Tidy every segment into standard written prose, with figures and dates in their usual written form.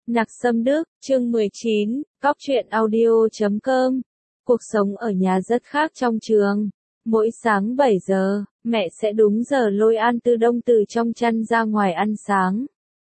Nặc Sâm Đức, chương 19, Cóc truyện audio.com. Cuộc sống ở nhà rất khác trong trường. Mỗi sáng 7 giờ, mẹ sẽ đúng giờ lôi An Tư Đông từ trong chăn ra ngoài ăn sáng.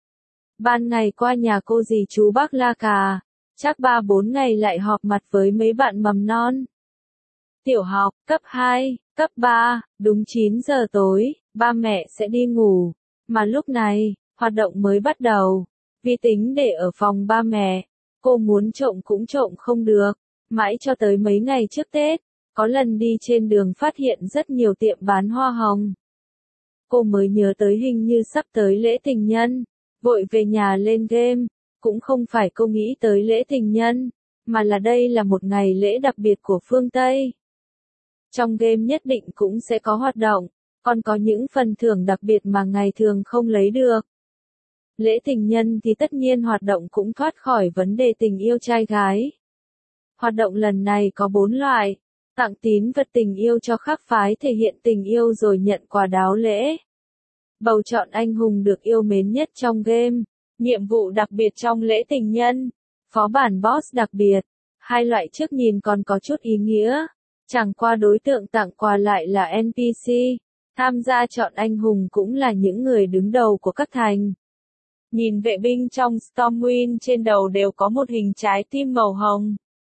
Ban ngày qua nhà cô dì chú bác La Cà, chắc 3-4 ngày lại họp mặt với mấy bạn mầm non. Tiểu học, cấp 2, cấp 3, đúng 9 giờ tối, ba mẹ sẽ đi ngủ. Mà lúc này, hoạt động mới bắt đầu. Vi tính để ở phòng ba mẹ, cô muốn trộm cũng trộm không được. Mãi cho tới mấy ngày trước Tết, có lần đi trên đường phát hiện rất nhiều tiệm bán hoa hồng. Cô mới nhớ tới hình như sắp tới lễ tình nhân, vội về nhà lên game. Cũng không phải cô nghĩ tới lễ tình nhân, mà là đây là một ngày lễ đặc biệt của phương Tây. Trong game nhất định cũng sẽ có hoạt động, còn có những phần thưởng đặc biệt mà ngày thường không lấy được. Lễ tình nhân thì tất nhiên hoạt động cũng thoát khỏi vấn đề tình yêu trai gái. Hoạt động lần này có 4 loại, tặng tín vật tình yêu cho khác phái thể hiện tình yêu rồi nhận quà đáo lễ. Bầu chọn anh hùng được yêu mến nhất trong game, nhiệm vụ đặc biệt trong lễ tình nhân, phó bản boss đặc biệt. Hai loại trước nhìn còn có chút ý nghĩa, chẳng qua đối tượng tặng quà lại là NPC, tham gia chọn anh hùng cũng là những người đứng đầu của các thành. Nhìn vệ binh trong Stormwind trên đầu đều có một hình trái tim màu hồng.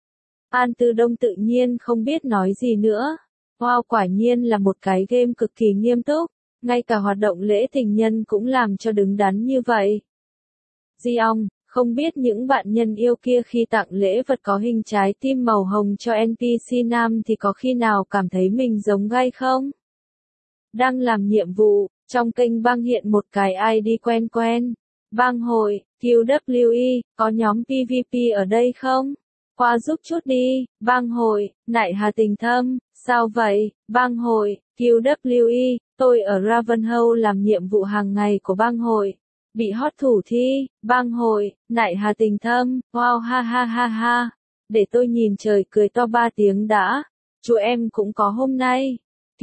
An Tư Đông tự nhiên không biết nói gì nữa. Wow, quả nhiên là một cái game cực kỳ nghiêm túc, ngay cả hoạt động lễ tình nhân cũng làm cho đứng đắn như vậy. Di ong, không biết những bạn nhân yêu kia khi tặng lễ vật có hình trái tim màu hồng cho NPC nam thì có khi nào cảm thấy mình giống gay không? Đang làm nhiệm vụ, trong kênh bang hiện một cái ID quen quen. Bang hội, QWE, có nhóm PvP ở đây không? Qua giúp chút đi. Bang hội, Nại Hà Tình Thâm, sao vậy? Bang hội, QWE, tôi ở Ravenholm làm nhiệm vụ hàng ngày của bang hội. Bị hot thủ thi. Bang hội, Nại Hà Tình Thâm, wow ha ha ha ha. Để tôi nhìn trời cười to 3 tiếng đã. Chú em cũng có hôm nay.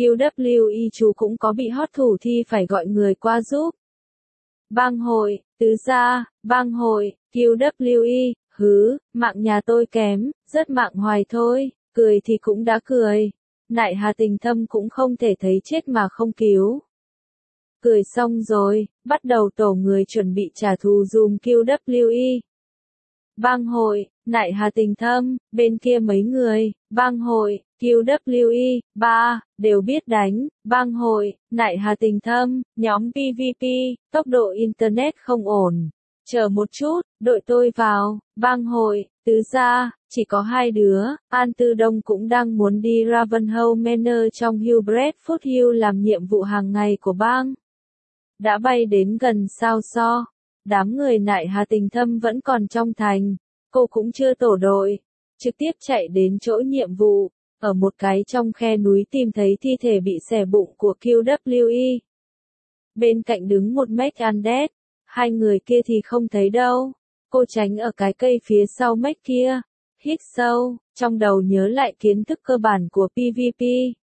QWE chú cũng có bị hot thủ thi phải gọi người qua giúp. Bang hội, Tứ gia, bang hội, QWE, mạng nhà tôi kém, rất mạng hoài thôi, cười thì cũng đã cười. Nại Hà Tình Thâm cũng không thể thấy chết mà không cứu. Cười xong rồi, bắt đầu tổ người chuẩn bị trả thù dùm QWE. Bang hội, Nại Hà Tình Thâm, bên kia mấy người, bang hội, QWE, đều biết đánh. Bang hội, Nại Hà Tình Thâm, nhóm PvP, tốc độ Internet không ổn. Chờ một chút, đội tôi vào. Bang hội, Tứ gia, chỉ có 2 đứa. An Tư Đông cũng đang muốn đi Ravenholm Manor trong Hubert Hill làm nhiệm vụ hàng ngày của bang. Đã bay đến gần sao so. Đám người Nại Hà Tình Thâm vẫn còn trong thành. Cô cũng chưa tổ đội. Trực tiếp chạy đến chỗ nhiệm vụ. Ở một cái trong khe núi tìm thấy thi thể bị xẻ bụng của QWE. Bên cạnh đứng một mech undead. Hai người kia thì không thấy đâu. Cô tránh ở cái cây phía sau mech kia. Hít sâu, trong đầu nhớ lại kiến thức cơ bản của PvP.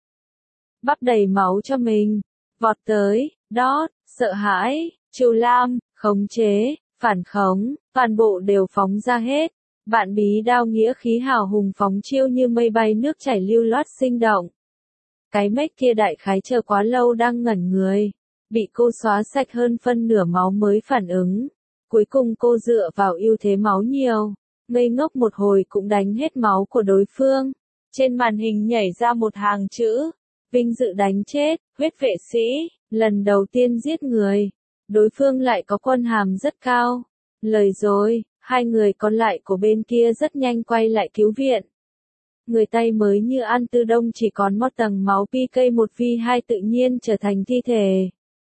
Bắp đầy máu cho mình. Vọt tới, sợ hãi, trù lam, khống chế, phản khống, toàn bộ đều phóng ra hết. Bạn bí đao nghĩa khí hào hùng phóng chiêu như mây bay nước chảy lưu loát sinh động. Cái mech kia đại khái chờ quá lâu đang ngẩn người. Bị cô xóa sạch hơn phân nửa máu mới phản ứng. Cuối cùng cô dựa vào ưu thế máu nhiều. Ngây ngốc một hồi cũng đánh hết máu của đối phương. Trên màn hình nhảy ra một hàng chữ. Vinh dự đánh chết, huyết vệ sĩ, lần đầu tiên giết người. Đối phương lại có quân hàm rất cao. Lời dối, hai người còn lại của bên kia rất nhanh quay lại cứu viện. Người tay mới như An Tư Đông chỉ còn một tầng máu PK 1v2 tự nhiên trở thành thi thể.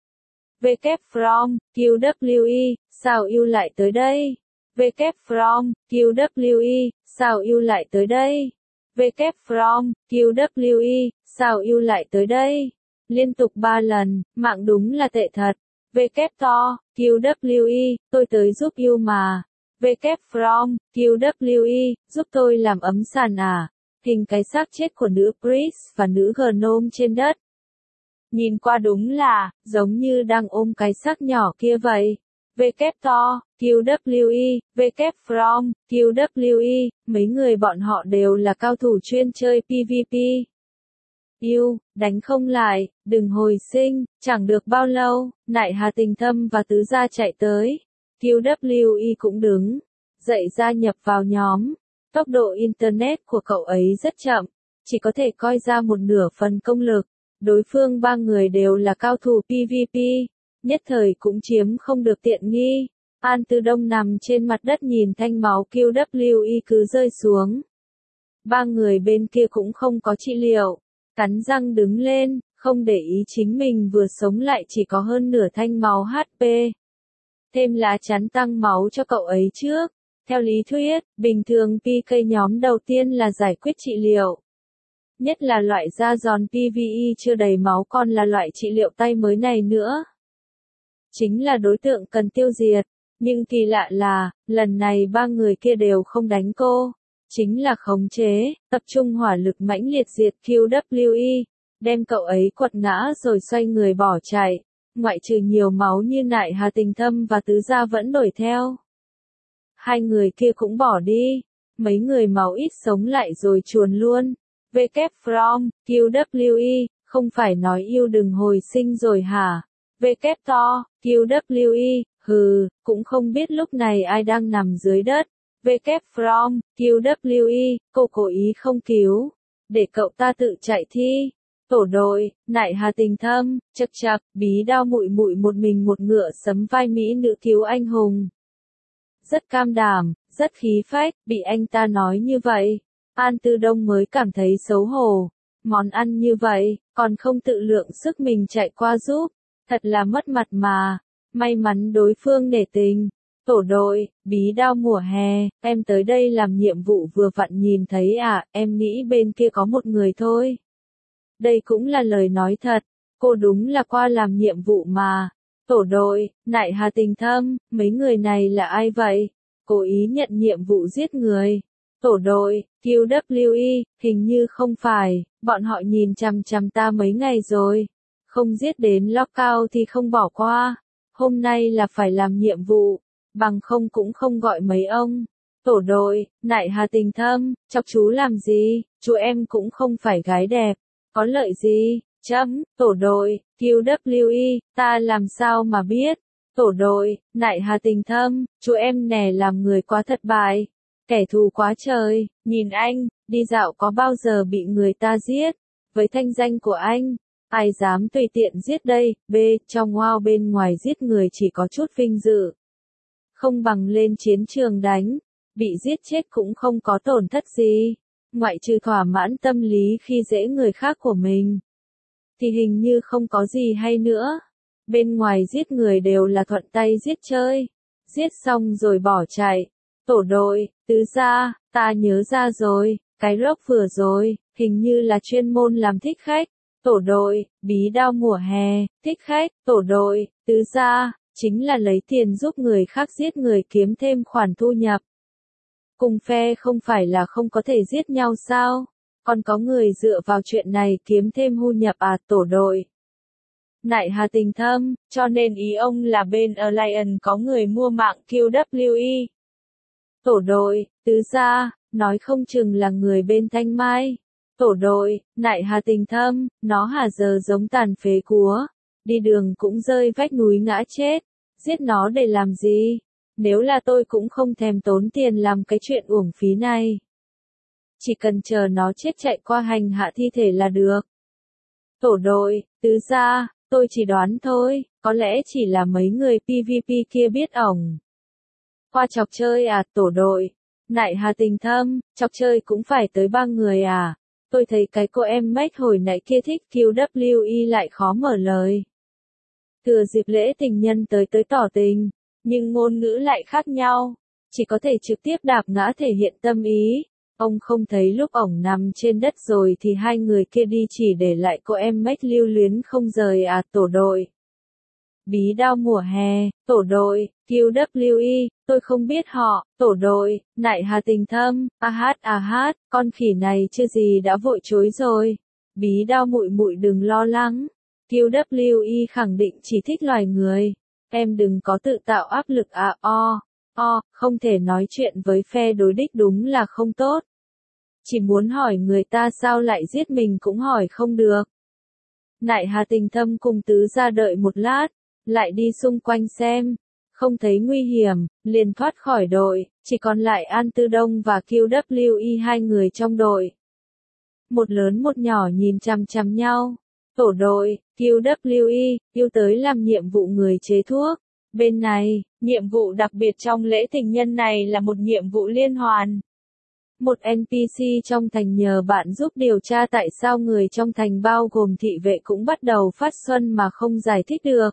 WK from, QWE, sao yêu lại tới đây? WK from, QWE, sao yêu lại tới đây? WK from, QWE, sao yêu lại tới đây? Liên tục 3 lần, mạng đúng là tệ thật. WK to, QWE, tôi tới giúp yêu mà. WK from, QWE, giúp tôi làm ấm sàn à? Hình cái xác chết của nữ priest và nữ gnome trên đất. Nhìn qua đúng là, giống như đang ôm cái xác nhỏ kia vậy. W to, QWE, W from, QWE, mấy người bọn họ đều là cao thủ chuyên chơi PvP. Yêu, đánh không lại, đừng hồi sinh, chẳng được bao lâu, Nại Hà Tình Thâm và Tứ Gia chạy tới. QWE cũng đứng dậy gia nhập vào nhóm. Tốc độ Internet của cậu ấy rất chậm, chỉ có thể coi ra một nửa phần công lực. Đối phương ba người đều là cao thủ PvP, nhất thời cũng chiếm không được tiện nghi. An Tư Đông nằm trên mặt đất nhìn thanh máu QWE cứ rơi xuống. Ba người bên kia cũng không có trị liệu, cắn răng đứng lên, không để ý chính mình vừa sống lại chỉ có hơn nửa thanh máu HP. Thêm lá chắn tăng máu cho cậu ấy trước. Theo lý thuyết, bình thường PK nhóm đầu tiên là giải quyết trị liệu. Nhất là loại da giòn PvE chưa đầy máu còn là loại trị liệu tay mới này nữa. Chính là đối tượng cần tiêu diệt. Nhưng kỳ lạ là, lần này ba người kia đều không đánh cô. Chính là khống chế, tập trung hỏa lực mãnh liệt diệt QWE, đem cậu ấy quật ngã rồi xoay người bỏ chạy. Ngoại trừ nhiều máu như Nại Hà Tình Thâm và Tứ Gia vẫn đuổi theo. Hai người kia cũng bỏ đi. Mấy người máu ít sống lại rồi chuồn luôn. W from, QWE, không phải nói yêu đừng hồi sinh rồi hả? W to, QWE, hừ, cũng không biết lúc này ai đang nằm dưới đất. W from, QWE, cô cố ý không cứu. Để cậu ta tự chạy thi. Tổ đội, Nại Hà Tình Thâm, chậc chậc, bí đao muội muội một mình một ngựa sấm vai mỹ nữ cứu anh hùng. Rất cam đảm, rất khí phách, bị anh ta nói như vậy. An Tư Đông mới cảm thấy xấu hổ. Món ăn như vậy, còn không tự lượng sức mình chạy qua giúp. Thật là mất mặt mà. May mắn đối phương nể tình. Tổ đội, bí đao mùa hè, em tới đây làm nhiệm vụ vừa vặn nhìn thấy à, em nghĩ bên kia có một người thôi. Đây cũng là lời nói thật, cô đúng là qua làm nhiệm vụ mà. Tổ đội, Nại Hà Tình Thâm, mấy người này là ai vậy? Cố ý nhận nhiệm vụ giết người. Tổ đội, QWE, hình như không phải, bọn họ nhìn chằm chằm ta mấy ngày rồi. Không giết đến lockout thì không bỏ qua. Hôm nay là phải làm nhiệm vụ, bằng không cũng không gọi mấy ông. Tổ đội, Nại Hà Tình Thâm, chọc chú làm gì, chú em cũng không phải gái đẹp. Có lợi gì? Tổ đội, QWE, ta làm sao mà biết? Tổ đội, Nại Hà Tình Thâm, chú em nè làm người quá thất bại. Kẻ thù quá trời, nhìn anh, đi dạo có bao giờ bị người ta giết? Với thanh danh của anh, ai dám tùy tiện giết đây? Trong wow bên ngoài giết người chỉ có chút vinh dự. Không bằng lên chiến trường đánh, bị giết chết cũng không có tổn thất gì. Ngoại trừ thỏa mãn tâm lý khi dễ người khác của mình, thì hình như không có gì hay nữa. Bên ngoài giết người đều là thuận tay giết chơi. Giết xong rồi bỏ chạy. Tổ đội, Tứ Gia, ta nhớ ra rồi, cái rốc vừa rồi, hình như là chuyên môn làm thích khách. Tổ đội, bí đao mùa hè, thích khách, tổ đội, Tứ Gia, chính là lấy tiền giúp người khác giết người kiếm thêm khoản thu nhập. Cùng phe không phải là không có thể giết nhau sao? Còn có người dựa vào chuyện này kiếm thêm thu nhập à? Tổ đội, Nại Hà Tình Thâm, cho nên ý ông là bên Alliance có người mua mạng QWE. Tổ đội, Tứ Gia, nói không chừng là người bên Thanh Mai. Tổ đội, Nại Hà Tình Thâm, nó hả giờ giống tàn phế cúa. Đi đường cũng rơi vách núi ngã chết. Giết nó để làm gì? Nếu là tôi cũng không thèm tốn tiền làm cái chuyện uổng phí này. Chỉ cần chờ nó chết chạy qua hành hạ thi thể là được. Tổ đội, Tứ Gia, tôi chỉ đoán thôi, có lẽ chỉ là mấy người PvP kia biết ổng. Qua chọc chơi à? Tổ đội, Nại Hà Tình Thâm, chọc chơi cũng phải tới 3 người à? Tôi thấy cái cô em mách hồi nãy kia thích QWE lại khó mở lời. Thừa dịp lễ tình nhân tới tỏ tình, nhưng ngôn ngữ lại khác nhau, chỉ có thể trực tiếp đạp ngã thể hiện tâm ý. Ông không thấy lúc ổng nằm trên đất rồi thì hai người kia đi chỉ để lại cô em mách lưu luyến không rời à? Tổ đội, bí đao mùa hè, tổ đội, QWE, tôi không biết họ. Tổ đội, Nại Hà Tình Thâm, con khỉ này chưa gì đã vội chối rồi. Bí đao muội muội đừng lo lắng. QWE khẳng định chỉ thích loài người. em đừng có tự tạo áp lực không thể nói chuyện với phe đối địch đúng là không tốt. Chỉ muốn hỏi người ta sao lại giết mình cũng hỏi không được. Nại Hà Tình Thâm cùng tứ gia đợi một lát, lại đi xung quanh xem, không thấy nguy hiểm, liền thoát khỏi đội, chỉ còn lại An Tư Đông và QWE hai người trong đội. Một lớn một nhỏ nhìn chằm chằm nhau. Tổ đội, QWE, yêu tới làm nhiệm vụ người chế thuốc. Bên này, nhiệm vụ đặc biệt trong lễ tình nhân này là một nhiệm vụ liên hoàn. Một NPC trong thành nhờ bạn giúp điều tra tại sao người trong thành bao gồm thị vệ cũng bắt đầu phát xuân mà không giải thích được.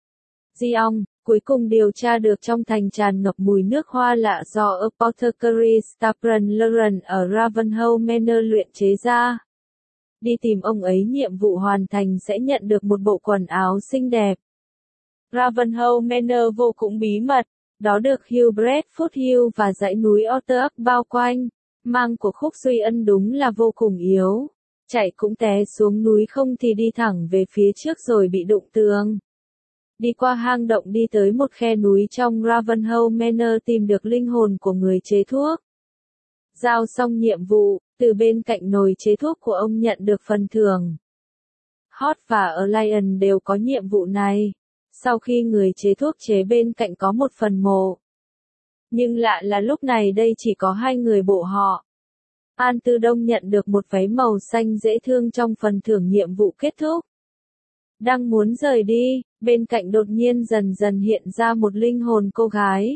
Dion, cuối cùng điều tra được trong thành tràn ngập mùi nước hoa lạ do Apothecary Stapleton Lauren ở Ravenholm Manor luyện chế ra. Đi tìm ông ấy, nhiệm vụ hoàn thành sẽ nhận được một bộ quần áo xinh đẹp. Ravenholm Manor vô cùng bí mật, đó được Hugh Bradford Hill và dãy núi Otterk bao quanh. Mang của Khúc Duy Ân đúng là vô cùng yếu. Chạy cũng té xuống núi, không thì đi thẳng về phía trước rồi bị đụng tường. Đi qua hang động đi tới một khe núi trong Ravenholm Manor tìm được linh hồn của người chế thuốc. Giao xong nhiệm vụ, từ bên cạnh nồi chế thuốc của ông nhận được phần thưởng. Hot và Alliance đều có nhiệm vụ này. Sau khi người chế thuốc chế bên cạnh có một phần mộ. Nhưng lạ là lúc này đây chỉ có hai người bộ họ. An Tư Đông nhận được một váy màu xanh dễ thương trong phần thưởng nhiệm vụ kết thúc. Đang muốn rời đi, bên cạnh đột nhiên dần dần hiện ra một linh hồn cô gái.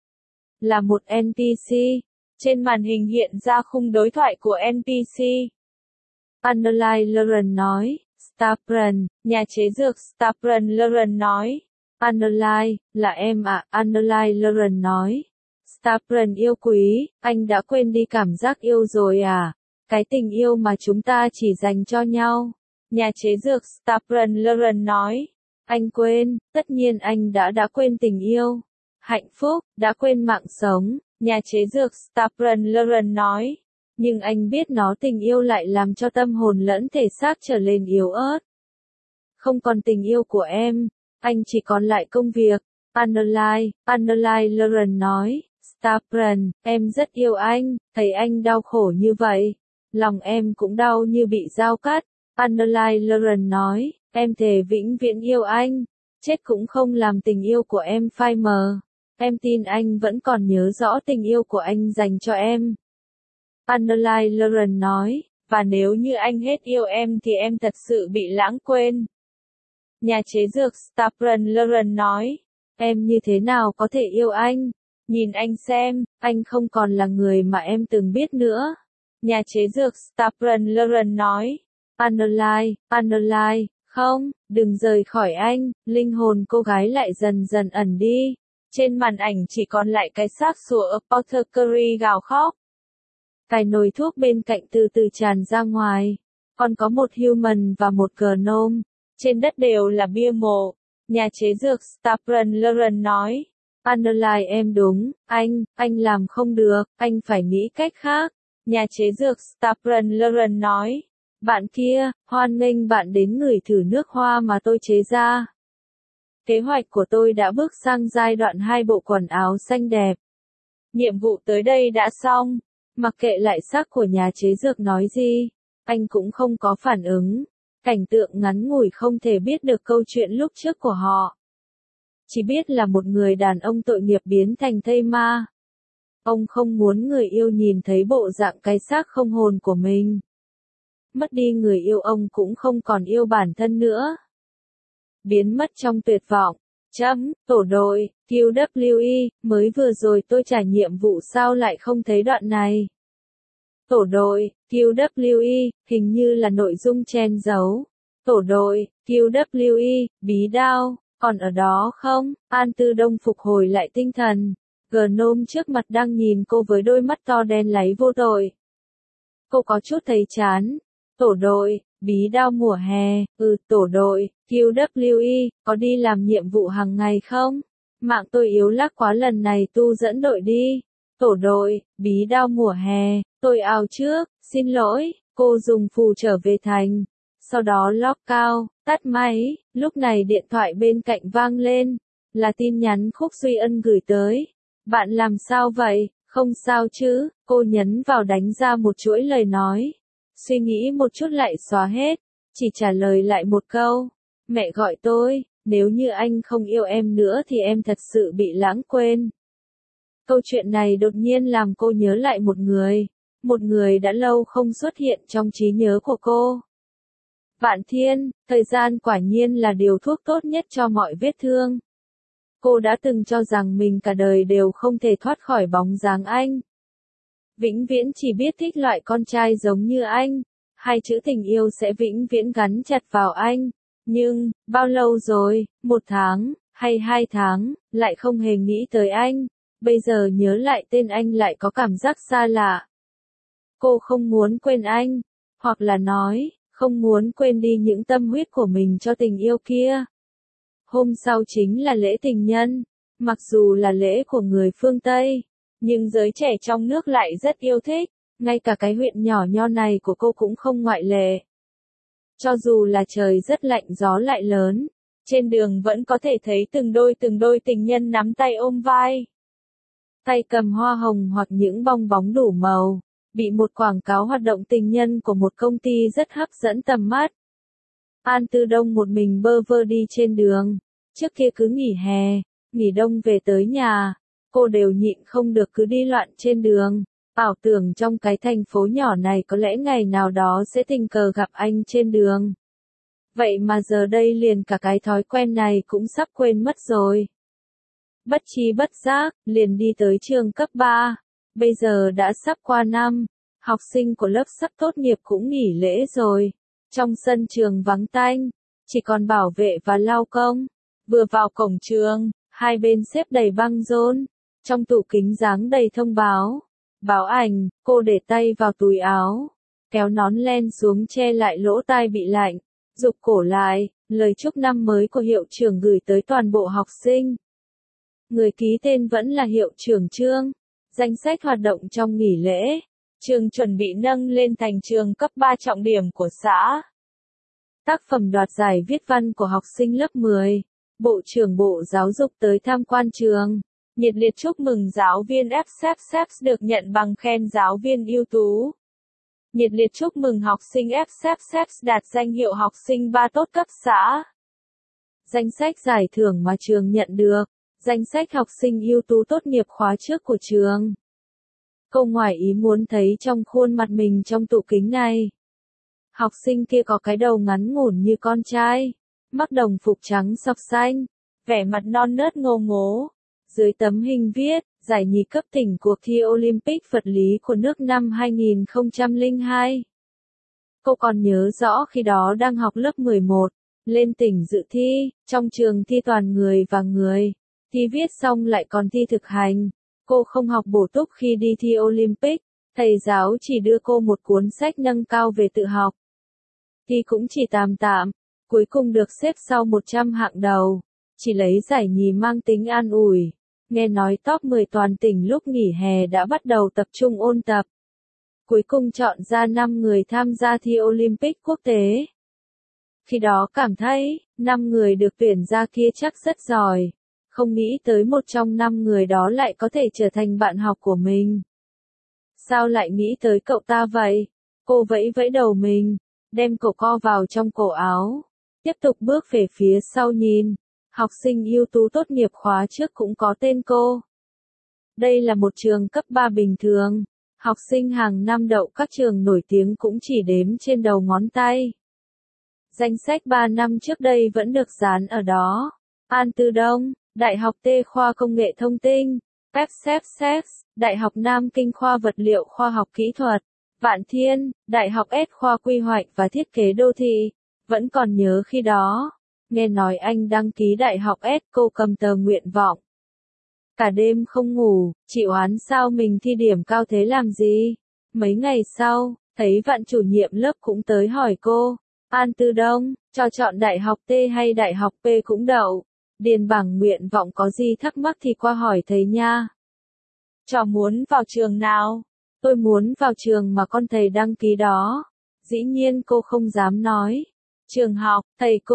Là một NPC. Trên màn hình hiện ra khung đối thoại của NPC. Annalise Lauren nói, Stapleton, nhà chế dược Stapleton Lauren nói. Annalise, là em à? Annalise Lauren nói. Stapleton yêu quý, anh đã quên đi cảm giác yêu rồi à? Cái tình yêu mà chúng ta chỉ dành cho nhau. Nhà chế dược Stapleton Lauren nói. Anh quên, tất nhiên anh đã quên tình yêu. Hạnh phúc, đã quên mạng sống. Nhà chế dược Stapleton Lauren nói. Nhưng anh biết nó tình yêu lại làm cho tâm hồn lẫn thể xác trở nên yếu ớt. Không còn tình yêu của em, anh chỉ còn lại công việc. Annalise Lauren nói. Stapleton, em rất yêu anh, thấy anh đau khổ như vậy. Lòng em cũng đau như bị dao cắt. Annalise Lauren nói, em thề vĩnh viễn yêu anh. Chết cũng không làm tình yêu của em phai mờ. Em tin anh vẫn còn nhớ rõ tình yêu của anh dành cho em. Annalise Lauren nói, và nếu như anh hết yêu em thì em thật sự bị lãng quên. Nhà chế dược Stapleton Lauren nói, em như thế nào có thể yêu anh? Nhìn anh xem, anh không còn là người mà em từng biết nữa. Nhà chế dược Stapleton Lauren nói, Annalise, không, đừng rời khỏi anh. Linh hồn cô gái lại dần dần ẩn đi. Trên màn ảnh chỉ còn lại cái xác sủa Apothecary gào khóc. Cái nồi thuốc bên cạnh từ từ tràn ra ngoài. Còn có một human và một gnome. Trên đất đều là bia mộ. Nhà chế dược Stapleton Lauren nói. Annalise em đúng, anh làm không được, anh phải nghĩ cách khác. Nhà chế dược Stapleton Lauren nói. Bạn kia, hoan nghênh bạn đến ngửi thử nước hoa mà tôi chế ra. Kế hoạch của tôi đã bước sang giai đoạn 2, bộ quần áo xanh đẹp. Nhiệm vụ tới đây đã xong. Mặc kệ lại xác của nhà chế dược nói gì, anh cũng không có phản ứng. Cảnh tượng ngắn ngủi không thể biết được câu chuyện lúc trước của họ. Chỉ biết là một người đàn ông tội nghiệp biến thành thây ma. Ông không muốn người yêu nhìn thấy bộ dạng cái xác không hồn của mình. Mất đi người yêu, ông cũng không còn yêu bản thân nữa. Biến mất trong tuyệt vọng. Tổ đội, QWE, mới vừa rồi tôi trả nhiệm vụ sao lại không thấy đoạn này. Tổ đội, QWE, hình như là nội dung chen giấu. Tổ đội, QWE, bí đao, còn ở đó không? An Tư Đông phục hồi lại tinh thần. Gnome trước mặt đang nhìn cô với đôi mắt to đen láy vô tội. Cô có chút thấy chán. Tổ đội, bí đao mùa hè, tổ đội, QWE, có đi làm nhiệm vụ hàng ngày không? Mạng tôi yếu lắc quá, lần này tu dẫn đội đi. Tổ đội, bí đao mùa hè, tôi out trước, xin lỗi, cô dùng phù trở về thành. Sau đó lock cao, tắt máy, lúc này điện thoại bên cạnh vang lên. Là tin nhắn Khúc Duy Ân gửi tới. Bạn làm sao vậy? Không sao chứ, cô nhấn vào đánh ra một chuỗi lời nói. Suy nghĩ một chút lại xóa hết, chỉ trả lời lại một câu. Mẹ gọi tôi, nếu như anh không yêu em nữa thì em thật sự bị lãng quên. Câu chuyện này đột nhiên làm cô nhớ lại một người đã lâu không xuất hiện trong trí nhớ của cô. Vạn Thiên, thời gian quả nhiên là điều thuốc tốt nhất cho mọi vết thương. Cô đã từng cho rằng mình cả đời đều không thể thoát khỏi bóng dáng anh. Vĩnh viễn chỉ biết thích loại con trai giống như anh. Hai chữ tình yêu sẽ vĩnh viễn gắn chặt vào anh. Nhưng, bao lâu rồi, 1 tháng, hay 2 tháng, lại không hề nghĩ tới anh. Bây giờ nhớ lại tên anh lại có cảm giác xa lạ. Cô không muốn quên anh, hoặc là nói, không muốn quên đi những tâm huyết của mình cho tình yêu kia. Hôm sau chính là lễ tình nhân, mặc dù là lễ của người phương Tây, nhưng giới trẻ trong nước lại rất yêu thích, ngay cả cái huyện nhỏ nho này của cô cũng không ngoại lệ. Cho dù là trời rất lạnh gió lại lớn, trên đường vẫn có thể thấy từng đôi tình nhân nắm tay ôm vai. Tay cầm hoa hồng hoặc những bong bóng đủ màu, bị một quảng cáo hoạt động tình nhân của một công ty rất hấp dẫn tầm mắt. An Tư Đông một mình bơ vơ đi trên đường, trước kia cứ nghỉ hè, nghỉ đông về tới nhà, cô đều nhịn không được cứ đi loạn trên đường, ảo tưởng trong cái thành phố nhỏ này có lẽ ngày nào đó sẽ tình cờ gặp anh trên đường. Vậy mà giờ đây liền cả cái thói quen này cũng sắp quên mất rồi. Bất tri bất giác, liền đi tới trường cấp 3, bây giờ đã sắp qua năm, học sinh của lớp sắp tốt nghiệp cũng nghỉ lễ rồi. Trong sân trường vắng tanh, chỉ còn bảo vệ và lao công. Vừa vào cổng trường, hai bên xếp đầy băng rôn, trong tủ kính dáng đầy thông báo. Báo ảnh, cô để tay vào túi áo, kéo nón len xuống che lại lỗ tai bị lạnh, rụt cổ lại, lời chúc năm mới của hiệu trưởng gửi tới toàn bộ học sinh. Người ký tên vẫn là hiệu trưởng Trương. Danh sách hoạt động trong nghỉ lễ. Trường chuẩn bị nâng lên thành trường cấp 3 trọng điểm của xã. Tác phẩm đoạt giải viết văn của học sinh lớp 10. Bộ trưởng Bộ Giáo dục tới tham quan trường. Nhiệt liệt chúc mừng giáo viên FSEPS được nhận bằng khen giáo viên ưu tú. Nhiệt liệt chúc mừng học sinh FSEPS đạt danh hiệu học sinh 3 tốt cấp xã. Danh sách giải thưởng mà trường nhận được. Danh sách học sinh ưu tú tốt nghiệp khóa trước của trường. Cô ngoài ý muốn thấy trong khuôn mặt mình trong tủ kính này. Học sinh kia có cái đầu ngắn ngủn như con trai, mắc đồng phục trắng sọc xanh, vẻ mặt non nớt ngô ngố. Dưới tấm hình viết, giải nhì cấp tỉnh cuộc thi Olympic vật lý của nước năm 2002. Cô còn nhớ rõ khi đó đang học lớp 11, lên tỉnh dự thi, trong trường thi toàn người và người. Thi viết xong lại còn thi thực hành. Cô không học bổ túc khi đi thi Olympic, thầy giáo chỉ đưa cô một cuốn sách nâng cao về tự học. Thi cũng chỉ tạm tạm, cuối cùng được xếp sau 100 hạng đầu, chỉ lấy giải nhì mang tính an ủi. Nghe nói top 10 toàn tỉnh lúc nghỉ hè đã bắt đầu tập trung ôn tập. Cuối cùng chọn ra 5 người tham gia thi Olympic quốc tế. Khi đó cảm thấy, 5 người được tuyển ra kia chắc rất giỏi. Không nghĩ tới một trong 5 người đó lại có thể trở thành bạn học của mình. Sao lại nghĩ tới cậu ta vậy? Cô vẫy vẫy đầu mình, đem cổ co vào trong cổ áo. Tiếp tục bước về phía sau nhìn. Học sinh ưu tú tốt nghiệp khóa trước cũng có tên cô. Đây là một trường cấp 3 bình thường. Học sinh hàng năm đậu các trường nổi tiếng cũng chỉ đếm trên đầu ngón tay. Danh sách 3 năm trước đây vẫn được dán ở đó. An Tư Đông, Đại học T khoa Công nghệ Thông tin, FSEPS, Đại học Nam Kinh khoa Vật liệu Khoa học Kỹ thuật, Vạn Thiên, Đại học S khoa Quy hoạch và Thiết kế Đô thị. Vẫn còn nhớ khi đó, nghe nói anh đăng ký Đại học S, cô cầm tờ nguyện vọng. Cả đêm không ngủ, chị oán sao mình thi điểm cao thế làm gì. Mấy ngày sau, thấy Vạn chủ nhiệm lớp cũng tới hỏi cô, An Tư Đông, cho chọn Đại học T hay Đại học P cũng đậu. Điền bảng nguyện vọng có gì thắc mắc thì qua hỏi thầy nha. Cháu muốn vào trường nào? Tôi muốn vào trường mà con thầy đăng ký đó. Dĩ nhiên cô không dám nói. Trường học, thầy cô,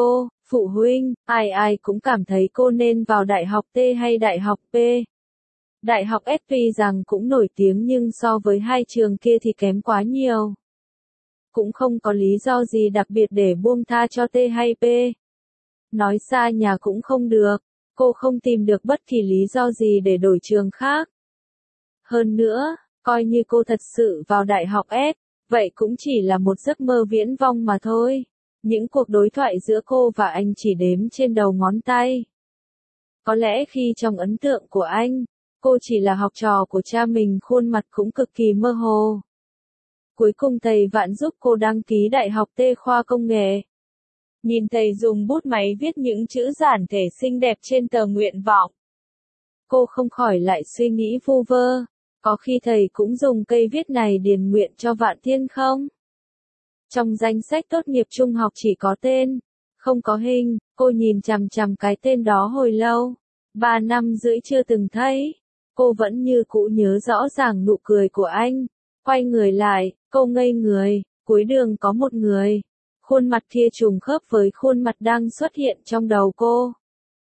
Phụ huynh, ai ai cũng cảm thấy cô nên vào đại học T hay đại học P. Đại học S tuy rằng cũng nổi tiếng nhưng so với hai trường kia thì kém quá nhiều. Cũng không có lý do gì đặc biệt để buông tha cho T hay P. Nói xa nhà cũng không được, cô không tìm được bất kỳ lý do gì để đổi trường khác. Hơn nữa, coi như cô thật sự vào đại học S, vậy cũng chỉ là một giấc mơ viễn vông mà thôi. Những cuộc đối thoại giữa cô và anh chỉ đếm trên đầu ngón tay. Có lẽ khi trong ấn tượng của anh, cô chỉ là học trò của cha mình, khuôn mặt cũng cực kỳ mơ hồ. Cuối cùng thầy Vạn giúp cô đăng ký đại học T khoa công nghệ. Nhìn thầy dùng bút máy viết những chữ giản thể xinh đẹp trên tờ nguyện vọng. Cô không khỏi lại suy nghĩ vu vơ, có khi thầy cũng dùng cây viết này điền nguyện cho Vạn Thiên không? Trong danh sách tốt nghiệp trung học chỉ có tên, không có hình, cô nhìn chằm chằm cái tên đó hồi lâu. 3 năm rưỡi chưa từng thấy. Cô vẫn như cũ nhớ rõ ràng nụ cười của anh. Quay người lại, cô ngây người, cuối đường có một người. Khuôn mặt kia trùng khớp với khuôn mặt đang xuất hiện trong đầu cô.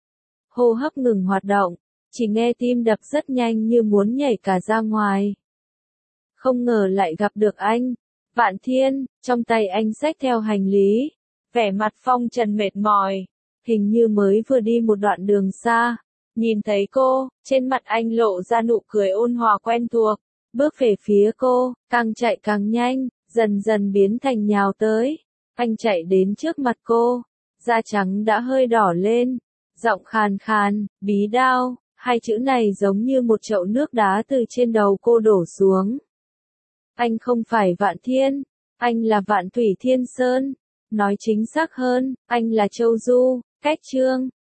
Hô hấp ngừng hoạt động, chỉ nghe tim đập rất nhanh như muốn nhảy cả ra ngoài. Không ngờ lại gặp được anh. Vạn Thiên, trong tay anh xách theo hành lý, vẻ mặt phong trần mệt mỏi, hình như mới vừa đi một đoạn đường xa. Nhìn thấy cô, trên mặt anh lộ ra nụ cười ôn hòa quen thuộc, bước về phía cô, càng chạy càng nhanh, dần dần biến thành nhào tới. Anh chạy đến trước mặt cô, da trắng đã hơi đỏ lên, giọng khàn khàn, bí đao, hai chữ này giống như một chậu nước đá từ trên đầu cô đổ xuống. Anh không phải Vạn Thiên, anh là Vạn Thủy Thiên Sơn. Nói chính xác hơn, anh là Châu Du, Cách Trương.